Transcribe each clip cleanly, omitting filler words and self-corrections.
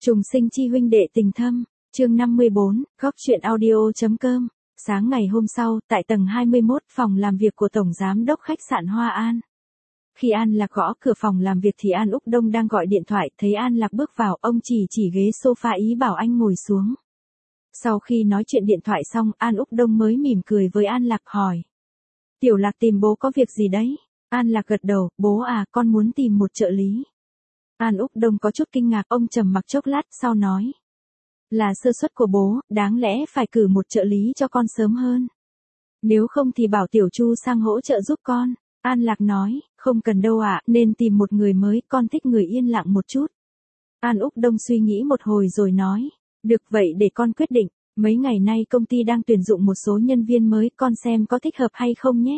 Trùng sinh chi huynh đệ tình thâm, chương 54, góc truyện audio.com. Sáng ngày hôm sau, tại tầng 21 phòng làm việc của Tổng Giám đốc khách sạn Hoa An. Khi An Lạc gõ cửa phòng làm việc thì An Úc Đông đang gọi điện thoại, thấy An Lạc bước vào, ông chỉ ghế sofa ý bảo anh ngồi xuống. Sau khi nói chuyện điện thoại xong, An Úc Đông mới mỉm cười với An Lạc hỏi. Tiểu Lạc tìm bố có việc gì đấy? An Lạc gật đầu, bố à, con muốn tìm một trợ lý. An Úc Đông có chút kinh ngạc, ông trầm mặc chốc lát sau nói. Là sơ suất của bố, đáng lẽ phải cử một trợ lý cho con sớm hơn. Nếu không thì bảo Tiểu Chu sang hỗ trợ giúp con. An Lạc nói, không cần đâu ạ, nên tìm một người mới, con thích người yên lặng một chút. An Úc Đông suy nghĩ một hồi rồi nói, được vậy để con quyết định, mấy ngày nay công ty đang tuyển dụng một số nhân viên mới, con xem có thích hợp hay không nhé.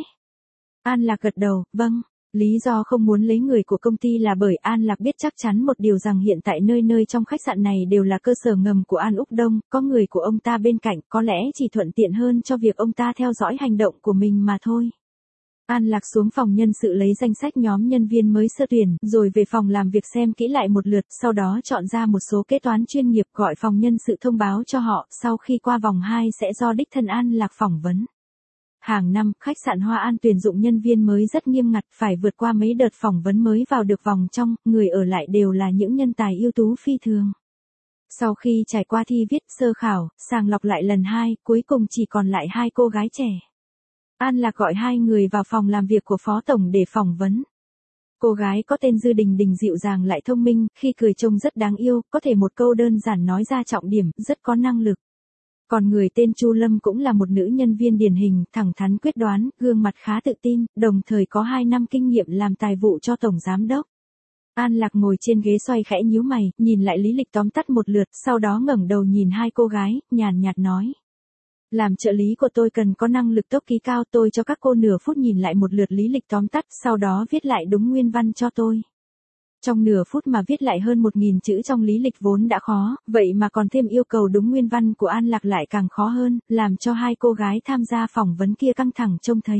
An Lạc gật đầu, vâng. Lý do không muốn lấy người của công ty là bởi An Lạc biết chắc chắn một điều rằng hiện tại nơi trong khách sạn này đều là cơ sở ngầm của An Úc Đông, có người của ông ta bên cạnh có lẽ chỉ thuận tiện hơn cho việc ông ta theo dõi hành động của mình mà thôi. An Lạc xuống phòng nhân sự lấy danh sách nhóm nhân viên mới sơ tuyển, rồi về phòng làm việc xem kỹ lại một lượt, sau đó chọn ra một số kế toán chuyên nghiệp gọi phòng nhân sự thông báo cho họ, sau khi qua vòng 2 sẽ do đích thân An Lạc phỏng vấn. Hàng năm, khách sạn Hoa An tuyển dụng nhân viên mới rất nghiêm ngặt, phải vượt qua mấy đợt phỏng vấn mới vào được vòng trong, người ở lại đều là những nhân tài ưu tú phi thường. Sau khi trải qua thi viết sơ khảo, sàng lọc lại lần 2, cuối cùng chỉ còn lại 2 cô gái trẻ. An Lạc gọi 2 người vào phòng làm việc của Phó Tổng để phỏng vấn. Cô gái có tên Dư Đình Đình dịu dàng lại thông minh, khi cười trông rất đáng yêu, có thể một câu đơn giản nói ra trọng điểm, rất có năng lực. Còn người tên Chu Lâm cũng là một nữ nhân viên điển hình, thẳng thắn quyết đoán, gương mặt khá tự tin, đồng thời có 2 năm kinh nghiệm làm tài vụ cho Tổng Giám đốc. An Lạc ngồi trên ghế xoay khẽ nhíu mày, nhìn lại lý lịch tóm tắt một lượt, sau đó ngẩng đầu nhìn 2 cô gái, nhàn nhạt nói. Làm trợ lý của tôi cần có năng lực tốc ký cao, tôi cho các cô nửa phút nhìn lại một lượt lý lịch tóm tắt, sau đó viết lại đúng nguyên văn cho tôi. Trong nửa phút mà viết lại hơn 1.000 chữ trong lý lịch vốn đã khó, vậy mà còn thêm yêu cầu đúng nguyên văn của An Lạc lại càng khó hơn, làm cho 2 cô gái tham gia phỏng vấn kia căng thẳng trông thấy.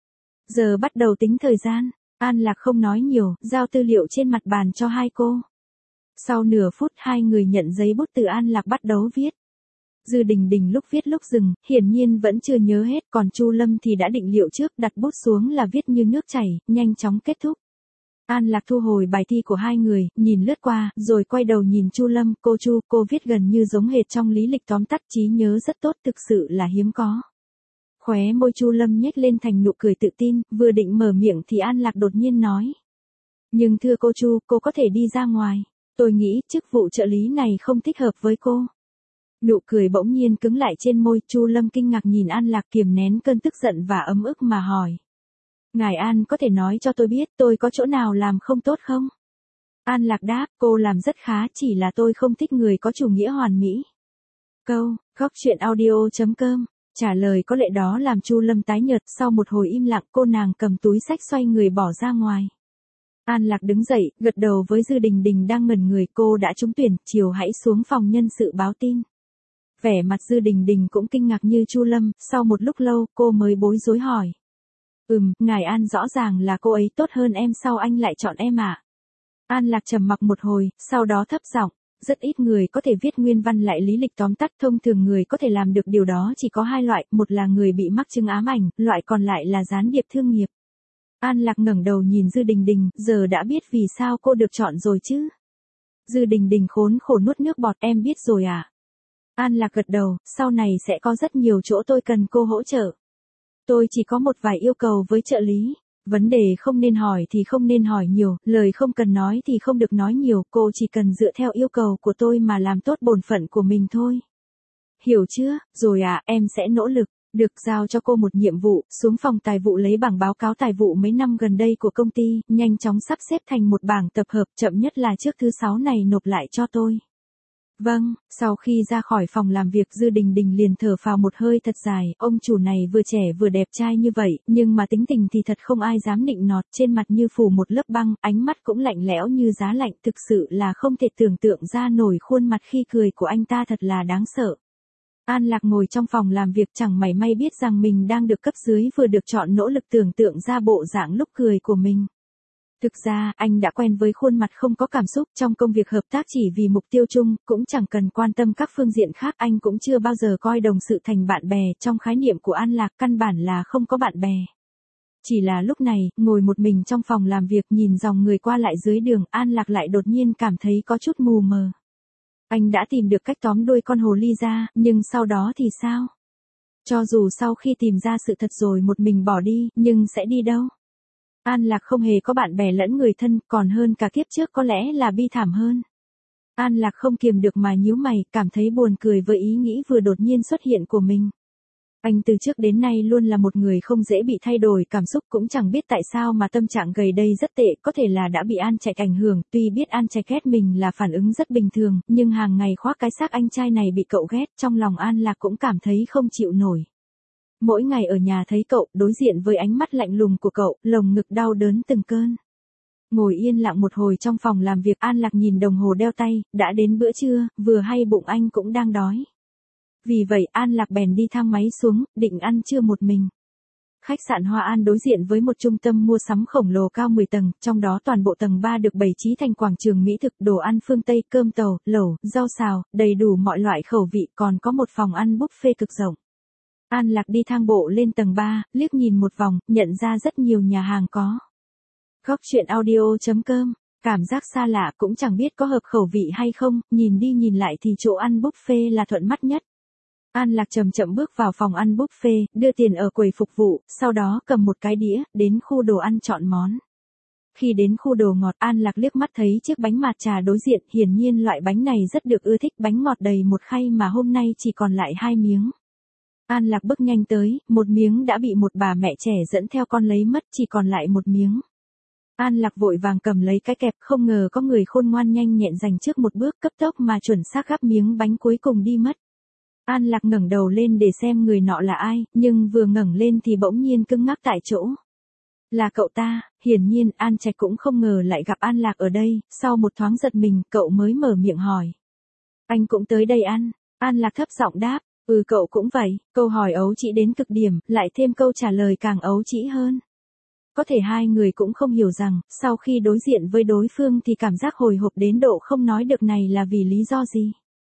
Giờ bắt đầu tính thời gian, An Lạc không nói nhiều, giao tư liệu trên mặt bàn cho 2 cô. Sau nửa phút 2 người nhận giấy bút từ An Lạc bắt đầu viết. Dư Đình Đình lúc viết lúc dừng, hiển nhiên vẫn chưa nhớ hết, còn Chu Lâm thì đã định liệu trước, đặt bút xuống là viết như nước chảy, nhanh chóng kết thúc. An Lạc thu hồi bài thi của 2 người, nhìn lướt qua, rồi quay đầu nhìn Chu Lâm, cô Chu, cô viết gần như giống hệt trong lý lịch tóm tắt, trí nhớ rất tốt, thực sự là hiếm có. Khóe môi Chu Lâm nhếch lên thành nụ cười tự tin, vừa định mở miệng thì An Lạc đột nhiên nói. Nhưng thưa cô Chu, cô có thể đi ra ngoài. Tôi nghĩ chức vụ trợ lý này không thích hợp với cô. Nụ cười bỗng nhiên cứng lại trên môi, Chu Lâm kinh ngạc nhìn An Lạc kiềm nén cơn tức giận và ấm ức mà hỏi. Ngài An có thể nói cho tôi biết tôi có chỗ nào làm không tốt không? An Lạc đáp, cô làm rất khá, chỉ là tôi không thích người có chủ nghĩa hoàn mỹ. Góc truyện audio.com. Trả lời có lẽ đó làm Chu Lâm tái nhợt, sau một hồi im lặng cô nàng cầm túi xách xoay người bỏ ra ngoài. An Lạc đứng dậy, gật đầu với Dư Đình Đình đang ngẩn người, cô đã trúng tuyển, chiều hãy xuống phòng nhân sự báo tin. Vẻ mặt Dư Đình Đình cũng kinh ngạc như Chu Lâm, sau một lúc lâu cô mới bối rối hỏi. Ngài An rõ ràng là cô ấy tốt hơn em, sao anh lại chọn em ạ? An Lạc trầm mặc một hồi, sau đó thấp giọng, rất ít người có thể viết nguyên văn lại lý lịch tóm tắt, thông thường người có thể làm được điều đó chỉ có 2 loại, một là người bị mắc chứng ám ảnh, loại còn lại là gián điệp thương nghiệp. An Lạc ngẩng đầu nhìn Dư Đình Đình, giờ đã biết vì sao cô được chọn rồi chứ? Dư Đình Đình khốn khổ nuốt nước bọt, em biết rồi à? An Lạc gật đầu, sau này sẽ có rất nhiều chỗ tôi cần cô hỗ trợ. Tôi chỉ có một vài yêu cầu với trợ lý. Vấn đề không nên hỏi thì không nên hỏi nhiều, lời không cần nói thì không được nói nhiều, cô chỉ cần dựa theo yêu cầu của tôi mà làm tốt bổn phận của mình thôi. Hiểu chưa? Rồi à, em sẽ nỗ lực. Được, giao cho cô một nhiệm vụ, xuống phòng tài vụ lấy bảng báo cáo tài vụ mấy năm gần đây của công ty, nhanh chóng sắp xếp thành một bảng tập hợp, chậm nhất là trước thứ 6 này nộp lại cho tôi. Vâng, sau khi ra khỏi phòng làm việc Dư Đình Đình liền thở phào một hơi thật dài, ông chủ này vừa trẻ vừa đẹp trai như vậy, nhưng mà tính tình thì thật không ai dám nịnh nọt, trên mặt như phủ một lớp băng, ánh mắt cũng lạnh lẽo như giá lạnh, thực sự là không thể tưởng tượng ra nổi khuôn mặt khi cười của anh ta thật là đáng sợ. An Lạc ngồi trong phòng làm việc chẳng mảy may biết rằng mình đang được cấp dưới vừa được chọn nỗ lực tưởng tượng ra bộ dạng lúc cười của mình. Thực ra, anh đã quen với khuôn mặt không có cảm xúc trong công việc hợp tác chỉ vì mục tiêu chung, cũng chẳng cần quan tâm các phương diện khác. Anh cũng chưa bao giờ coi đồng sự thành bạn bè, trong khái niệm của An Lạc căn bản là không có bạn bè. Chỉ là lúc này, ngồi một mình trong phòng làm việc nhìn dòng người qua lại dưới đường, An Lạc lại đột nhiên cảm thấy có chút mù mờ. Anh đã tìm được cách tóm đuôi con hồ ly ra, nhưng sau đó thì sao? Cho dù sau khi tìm ra sự thật rồi một mình bỏ đi, nhưng sẽ đi đâu? An Lạc không hề có bạn bè lẫn người thân, còn hơn cả kiếp trước có lẽ là bi thảm hơn. An Lạc không kiềm được mà nhíu mày, cảm thấy buồn cười với ý nghĩ vừa đột nhiên xuất hiện của mình. Anh từ trước đến nay luôn là một người không dễ bị thay đổi cảm xúc, cũng chẳng biết tại sao mà tâm trạng gần đây rất tệ, có thể là đã bị An Trạch ảnh hưởng, tuy biết An Trạch ghét mình là phản ứng rất bình thường, nhưng hàng ngày khoác cái xác anh trai này bị cậu ghét, trong lòng An Lạc cũng cảm thấy không chịu nổi. Mỗi ngày ở nhà thấy cậu, đối diện với ánh mắt lạnh lùng của cậu, lồng ngực đau đớn từng cơn. Ngồi yên lặng một hồi trong phòng làm việc, An Lạc nhìn đồng hồ đeo tay, đã đến bữa trưa, vừa hay bụng anh cũng đang đói. Vì vậy An Lạc bèn đi thang máy xuống, định ăn trưa một mình. Khách sạn Hoa An đối diện với một trung tâm mua sắm khổng lồ cao 10 tầng, trong đó toàn bộ tầng 3 được bày trí thành quảng trường mỹ thực, đồ ăn phương Tây, cơm tàu, lẩu, rau xào, đầy đủ mọi loại khẩu vị, còn có một phòng ăn buffet cực rộng. An Lạc đi thang bộ lên tầng 3, liếc nhìn một vòng, nhận ra rất nhiều nhà hàng có. Góc chuyện audio.com, cảm giác xa lạ cũng chẳng biết có hợp khẩu vị hay không, nhìn đi nhìn lại thì chỗ ăn buffet là thuận mắt nhất. An Lạc chậm chậm bước vào phòng ăn buffet, đưa tiền ở quầy phục vụ, sau đó cầm một cái đĩa, đến khu đồ ăn chọn món. Khi đến khu đồ ngọt, An Lạc liếc mắt thấy chiếc bánh mạt trà đối diện, hiển nhiên loại bánh này rất được ưa thích, bánh ngọt đầy một khay mà hôm nay chỉ còn lại 2 miếng. An Lạc bước nhanh tới, một miếng đã bị một bà mẹ trẻ dẫn theo con lấy mất, chỉ còn lại một miếng. An Lạc vội vàng cầm lấy cái kẹp, không ngờ có người khôn ngoan nhanh nhẹn giành trước một bước, cấp tốc mà chuẩn xác gắp miếng bánh cuối cùng đi mất. An Lạc ngẩng đầu lên để xem người nọ là ai, nhưng vừa ngẩng lên thì bỗng nhiên cứng ngắc tại chỗ. Là cậu ta, hiển nhiên An Trạch cũng không ngờ lại gặp An Lạc ở đây, sau một thoáng giật mình, cậu mới mở miệng hỏi. Anh cũng tới đây ăn, An Lạc thấp giọng đáp, cậu cũng vậy, câu hỏi ấu trĩ đến cực điểm, lại thêm câu trả lời càng ấu trĩ hơn. Có thể hai người cũng không hiểu rằng, sau khi đối diện với đối phương thì cảm giác hồi hộp đến độ không nói được này là vì lý do gì.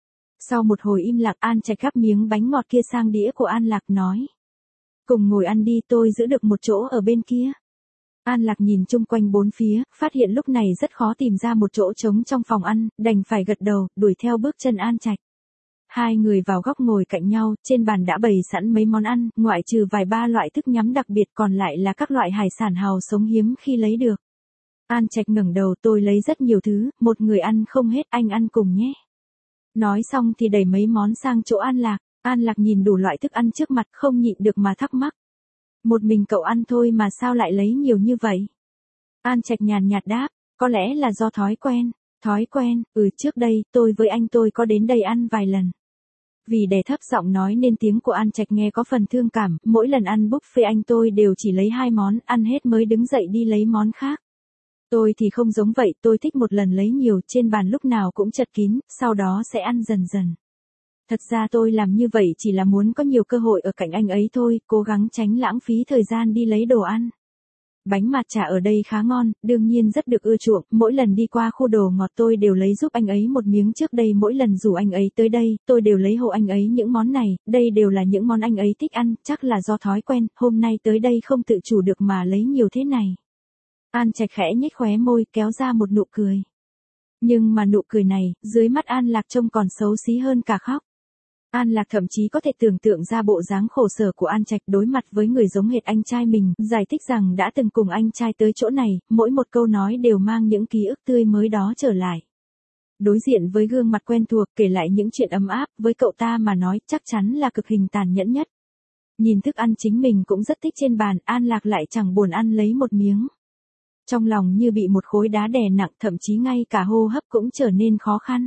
Sau một hồi im lặng, An Trạch gắp miếng bánh ngọt kia sang đĩa của An Lạc nói. Cùng ngồi ăn đi, tôi giữ được một chỗ ở bên kia. An Lạc nhìn chung quanh bốn phía, phát hiện lúc này rất khó tìm ra một chỗ trống trong phòng ăn, đành phải gật đầu, đuổi theo bước chân An Trạch. Hai người vào góc ngồi cạnh nhau, trên bàn đã bày sẵn mấy món ăn, ngoại trừ vài ba loại thức nhắm đặc biệt còn lại là các loại hải sản hào sống hiếm khi lấy được. An Trạch ngẩng đầu, tôi lấy rất nhiều thứ, một người ăn không hết, anh ăn cùng nhé. Nói xong thì đẩy mấy món sang chỗ An Lạc. An Lạc nhìn đủ loại thức ăn trước mặt không nhịn được mà thắc mắc. Một mình cậu ăn thôi mà sao lại lấy nhiều như vậy? An Trạch nhàn nhạt đáp, có lẽ là do thói quen. Thói quen, trước đây, tôi với anh tôi có đến đây ăn vài lần. Vì đè thấp giọng nói nên tiếng của An Trạch nghe có phần thương cảm, mỗi lần ăn buffet anh tôi đều chỉ lấy 2 món, ăn hết mới đứng dậy đi lấy món khác. Tôi thì không giống vậy, tôi thích một lần lấy nhiều, trên bàn lúc nào cũng chật kín, sau đó sẽ ăn dần dần. Thật ra tôi làm như vậy chỉ là muốn có nhiều cơ hội ở cạnh anh ấy thôi, cố gắng tránh lãng phí thời gian đi lấy đồ ăn. Bánh mạt chả ở đây khá ngon, đương nhiên rất được ưa chuộng, mỗi lần đi qua khu đồ ngọt tôi đều lấy giúp anh ấy một miếng, trước đây mỗi lần rủ anh ấy tới đây, tôi đều lấy hộ anh ấy những món này, đây đều là những món anh ấy thích ăn, chắc là do thói quen, hôm nay tới đây không tự chủ được mà lấy nhiều thế này. An Trạch khẽ nhếch khóe môi, kéo ra một nụ cười. Nhưng mà nụ cười này, dưới mắt An Lạc trông còn xấu xí hơn cả khóc. An Lạc thậm chí có thể tưởng tượng ra bộ dáng khổ sở của An Trạch đối mặt với người giống hệt anh trai mình, giải thích rằng đã từng cùng anh trai tới chỗ này, mỗi một câu nói đều mang những ký ức tươi mới đó trở lại. Đối diện với gương mặt quen thuộc, kể lại những chuyện ấm áp, với cậu ta mà nói chắc chắn là cực hình tàn nhẫn nhất. Nhìn thức ăn chính mình cũng rất thích trên bàn, An Lạc lại chẳng buồn ăn lấy một miếng. Trong lòng như bị một khối đá đè nặng, thậm chí ngay cả hô hấp cũng trở nên khó khăn.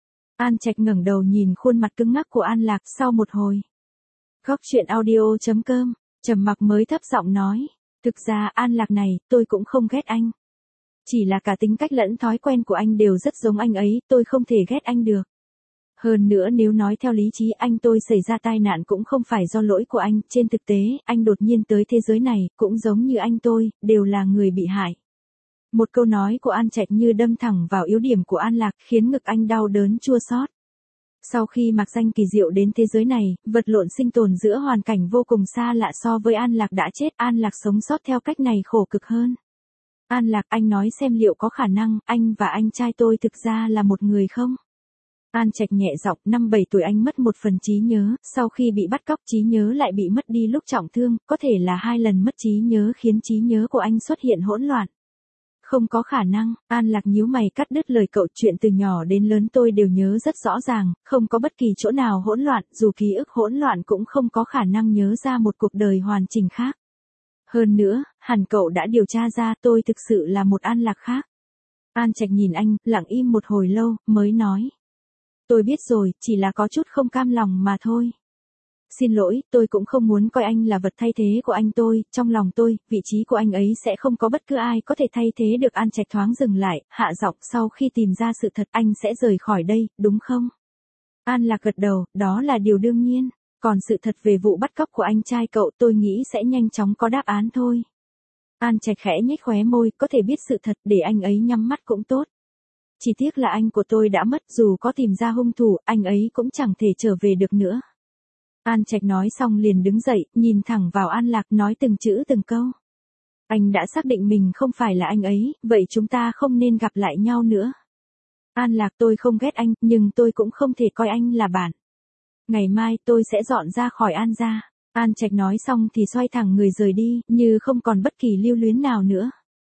An Trạch ngẩng đầu nhìn khuôn mặt cứng ngắc của An Lạc sau một hồi. Góc chuyện audio.com, trầm mặc mới thấp giọng nói. Thực ra An Lạc này, tôi cũng không ghét anh. Chỉ là cả tính cách lẫn thói quen của anh đều rất giống anh ấy, tôi không thể ghét anh được. Hơn nữa nếu nói theo lý trí anh tôi xảy ra tai nạn cũng không phải do lỗi của anh, trên thực tế, anh đột nhiên tới thế giới này, cũng giống như anh tôi, đều là người bị hại. Một câu nói của An Trạch như đâm thẳng vào yếu điểm của An Lạc, khiến ngực anh đau đớn chua xót. Sau khi mạc danh kỳ diệu đến thế giới này, vật lộn sinh tồn giữa hoàn cảnh vô cùng xa lạ so với An Lạc đã chết, An Lạc sống sót theo cách này khổ cực hơn. An Lạc, anh nói xem liệu có khả năng, anh và anh trai tôi thực ra là một người không? An Trạch nhẹ giọng, năm 7 tuổi anh mất một phần trí nhớ, sau khi bị bắt cóc trí nhớ lại bị mất đi lúc trọng thương, có thể là 2 lần mất trí nhớ khiến trí nhớ của anh xuất hiện hỗn loạn. Không có khả năng, An Lạc nhíu mày cắt đứt lời cậu, chuyện từ nhỏ đến lớn tôi đều nhớ rất rõ ràng, không có bất kỳ chỗ nào hỗn loạn, dù ký ức hỗn loạn cũng không có khả năng nhớ ra một cuộc đời hoàn chỉnh khác. Hơn nữa, hẳn cậu đã điều tra ra tôi thực sự là một An Lạc khác. An Trạch nhìn anh, lặng im một hồi lâu, mới nói. Tôi biết rồi, chỉ là có chút không cam lòng mà thôi. Xin lỗi, tôi cũng không muốn coi anh là vật thay thế của anh tôi, trong lòng tôi, vị trí của anh ấy sẽ không có bất cứ ai có thể thay thế được. An Trạch thoáng dừng lại, hạ giọng, sau khi tìm ra sự thật anh sẽ rời khỏi đây, đúng không? An Lạc gật đầu, đó là điều đương nhiên, còn sự thật về vụ bắt cóc của anh trai cậu tôi nghĩ sẽ nhanh chóng có đáp án thôi. An Trạch khẽ nhếch khóe môi, có thể biết sự thật để anh ấy nhắm mắt cũng tốt. Chỉ tiếc là anh của tôi đã mất, dù có tìm ra hung thủ, anh ấy cũng chẳng thể trở về được nữa. An Trạch nói xong liền đứng dậy, nhìn thẳng vào An Lạc nói từng chữ từng câu. Anh đã xác định mình không phải là anh ấy, vậy chúng ta không nên gặp lại nhau nữa. An Lạc, tôi không ghét anh, nhưng tôi cũng không thể coi anh là bạn. Ngày mai tôi sẽ dọn ra khỏi An gia. An Trạch nói xong thì xoay thẳng người rời đi, như không còn bất kỳ lưu luyến nào nữa.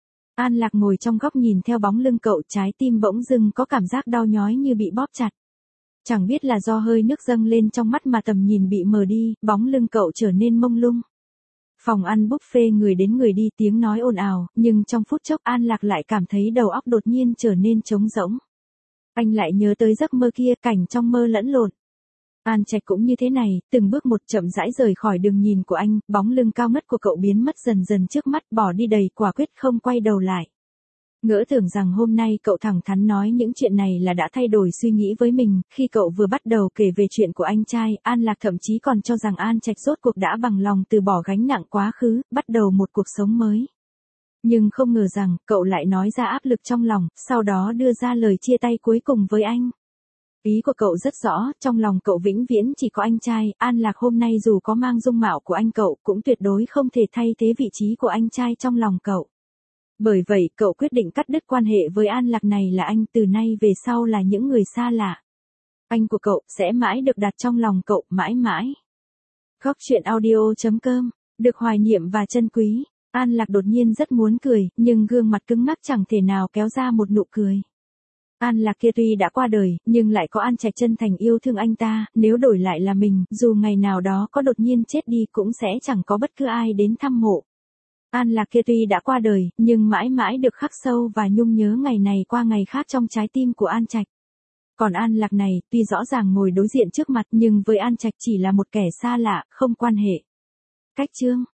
An Lạc ngồi trong góc nhìn theo bóng lưng cậu, trái tim bỗng dưng có cảm giác đau nhói như bị bóp chặt. Chẳng biết là do hơi nước dâng lên trong mắt mà tầm nhìn bị mờ đi, bóng lưng cậu trở nên mông lung. Phòng ăn buffet người đến người đi, tiếng nói ồn ào, nhưng trong phút chốc An Lạc lại cảm thấy đầu óc đột nhiên trở nên trống rỗng. Anh lại nhớ tới giấc mơ kia, cảnh trong mơ lẫn lộn. An Trạch cũng như thế này, từng bước một chậm rãi rời khỏi đường nhìn của anh, bóng lưng cao ngất của cậu biến mất dần dần trước mắt, bỏ đi đầy quả quyết không quay đầu lại. Ngỡ tưởng rằng hôm nay cậu thẳng thắn nói những chuyện này là đã thay đổi suy nghĩ với mình, khi cậu vừa bắt đầu kể về chuyện của anh trai, An Lạc thậm chí còn cho rằng An Trạch rốt cuộc đã bằng lòng từ bỏ gánh nặng quá khứ, bắt đầu một cuộc sống mới. Nhưng không ngờ rằng, cậu lại nói ra áp lực trong lòng, sau đó đưa ra lời chia tay cuối cùng với anh. Ý của cậu rất rõ, trong lòng cậu vĩnh viễn chỉ có anh trai, An Lạc hôm nay dù có mang dung mạo của anh cậu cũng tuyệt đối không thể thay thế vị trí của anh trai trong lòng cậu. Bởi vậy, cậu quyết định cắt đứt quan hệ với An Lạc này là anh, từ nay về sau là những người xa lạ. Anh của cậu sẽ mãi được đặt trong lòng cậu, mãi mãi. Góc truyện audio.com, được hoài niệm và trân quý. An Lạc đột nhiên rất muốn cười, nhưng gương mặt cứng ngắc chẳng thể nào kéo ra một nụ cười. An Lạc kia tuy đã qua đời, nhưng lại có An Trạch chân thành yêu thương anh ta, nếu đổi lại là mình, dù ngày nào đó có đột nhiên chết đi cũng sẽ chẳng có bất cứ ai đến thăm mộ. An Lạc kia tuy đã qua đời, nhưng mãi mãi được khắc sâu và nhung nhớ ngày này qua ngày khác trong trái tim của An Trạch. Còn An Lạc này, tuy rõ ràng ngồi đối diện trước mặt nhưng với An Trạch chỉ là một kẻ xa lạ, không quan hệ. Cách chương